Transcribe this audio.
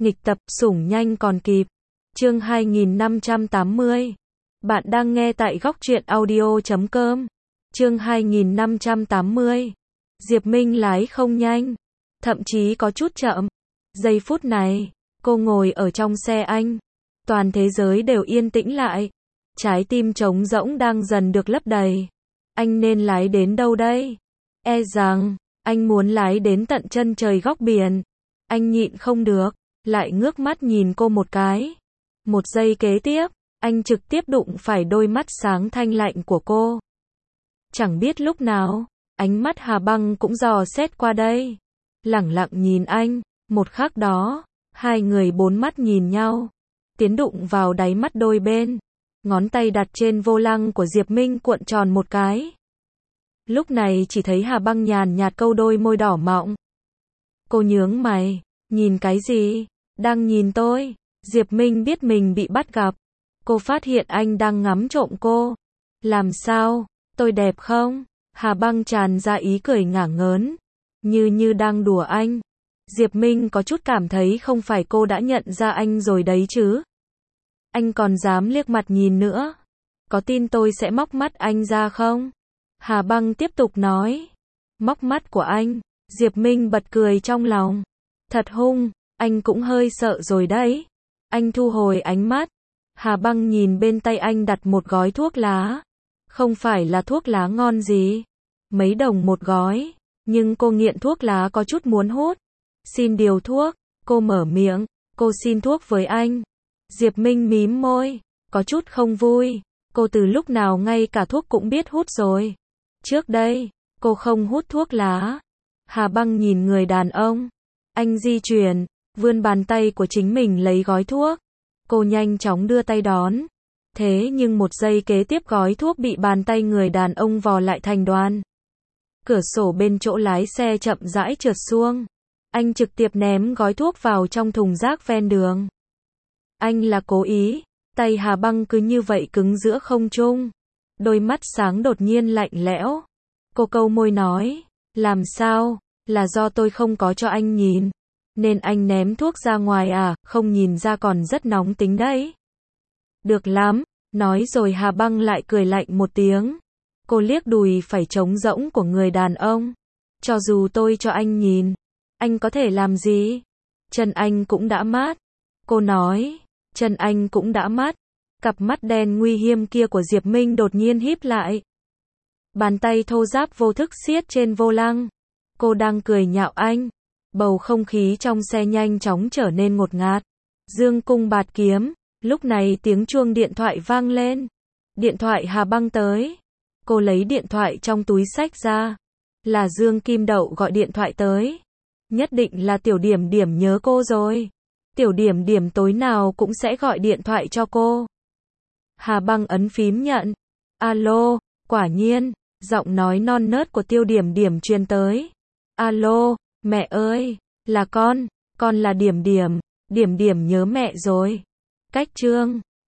Nghịch tập, sủng nhanh còn kịp. Chương 2580. Bạn đang nghe tại góc truyện audio.com. Chương 2580. Diệp Minh lái không nhanh, thậm chí có chút chậm. Giây phút này, cô ngồi ở trong xe anh. Toàn thế giới đều yên tĩnh lại. Trái tim trống rỗng đang dần được lấp đầy. Anh nên lái đến đâu đây? E rằng, anh muốn lái đến tận chân trời góc biển. Anh nhịn không được, lại ngước mắt nhìn cô một cái. Một giây kế tiếp, anh trực tiếp đụng phải đôi mắt sáng thanh lạnh của cô. Chẳng biết lúc nào, ánh mắt Hà Băng cũng dò xét qua đây. Lẳng lặng nhìn anh, một khắc đó, hai người bốn mắt nhìn nhau. Tiến đụng vào đáy mắt đôi bên. Ngón tay đặt trên vô lăng của Diệp Minh cuộn tròn một cái. Lúc này chỉ thấy Hà Băng nhàn nhạt câu đôi môi đỏ mọng. Cô nhướng mày, nhìn cái gì? Đang nhìn tôi. Diệp Minh biết mình bị bắt gặp. Cô phát hiện anh đang ngắm trộm cô. Làm sao? Tôi đẹp không? Hà Băng tràn ra ý cười ngả ngớn. Như đang đùa anh. Diệp Minh có chút cảm thấy không phải cô đã nhận ra anh rồi đấy chứ. Anh còn dám liếc mặt nhìn nữa. Có tin tôi sẽ móc mắt anh ra không? Hà Băng tiếp tục nói. Móc mắt của anh. Diệp Minh bật cười trong lòng. Thật hung, anh cũng hơi sợ rồi đấy. Anh thu hồi ánh mắt. Hà Băng nhìn bên tay anh đặt một gói thuốc lá. Không phải là thuốc lá ngon gì. Mấy đồng một gói. Nhưng cô nghiện thuốc lá có chút muốn hút. Xin điều thuốc. Cô mở miệng. Cô xin thuốc với anh. Diệp Minh mím môi. Có chút không vui. Cô từ lúc nào ngay cả thuốc cũng biết hút rồi. Trước đây, cô không hút thuốc lá. Hà Băng nhìn người đàn ông. Anh di chuyển, vươn bàn tay của chính mình lấy gói thuốc. Cô nhanh chóng đưa tay đón. Thế nhưng một giây kế tiếp gói thuốc bị bàn tay người đàn ông vò lại thành đoàn. Cửa sổ bên chỗ lái xe chậm rãi trượt xuống. Anh trực tiếp ném gói thuốc vào trong thùng rác ven đường. Anh là cố ý. Tay Hà Băng cứ như vậy cứng giữa không trung. Đôi mắt sáng đột nhiên lạnh lẽo. Cô câu môi nói. Làm sao? Là do tôi không có cho anh nhìn. Nên anh ném thuốc ra ngoài à? Không nhìn ra còn rất nóng tính đấy. Được lắm. Nói rồi Hà Băng lại cười lạnh một tiếng. Cô liếc đùi phải trống rỗng của người đàn ông. Cho dù tôi cho anh nhìn, anh có thể làm gì? Chân anh cũng đã mát. Cô nói. Chân anh cũng đã mát. Cặp mắt đen nguy hiểm kia của Diệp Minh đột nhiên híp lại. Bàn tay thô ráp vô thức siết trên vô lăng. Cô đang cười nhạo anh. Bầu không khí trong xe nhanh chóng trở nên ngột ngạt. Dương cung bạt kiếm. Lúc này tiếng chuông điện thoại vang lên. Điện thoại Hà Băng tới. Cô lấy điện thoại trong túi xách ra. Là Dương Kim Đậu gọi điện thoại tới. Nhất định là Tiểu Điểm Điểm nhớ cô rồi. Tiểu Điểm Điểm tối nào cũng sẽ gọi điện thoại cho cô. Hà Băng ấn phím nhận. Alo, quả nhiên, giọng nói non nớt của Tiêu Điểm Điểm truyền tới. Alo, mẹ ơi, là con là Điểm Điểm, Điểm Điểm nhớ mẹ rồi. Cách chương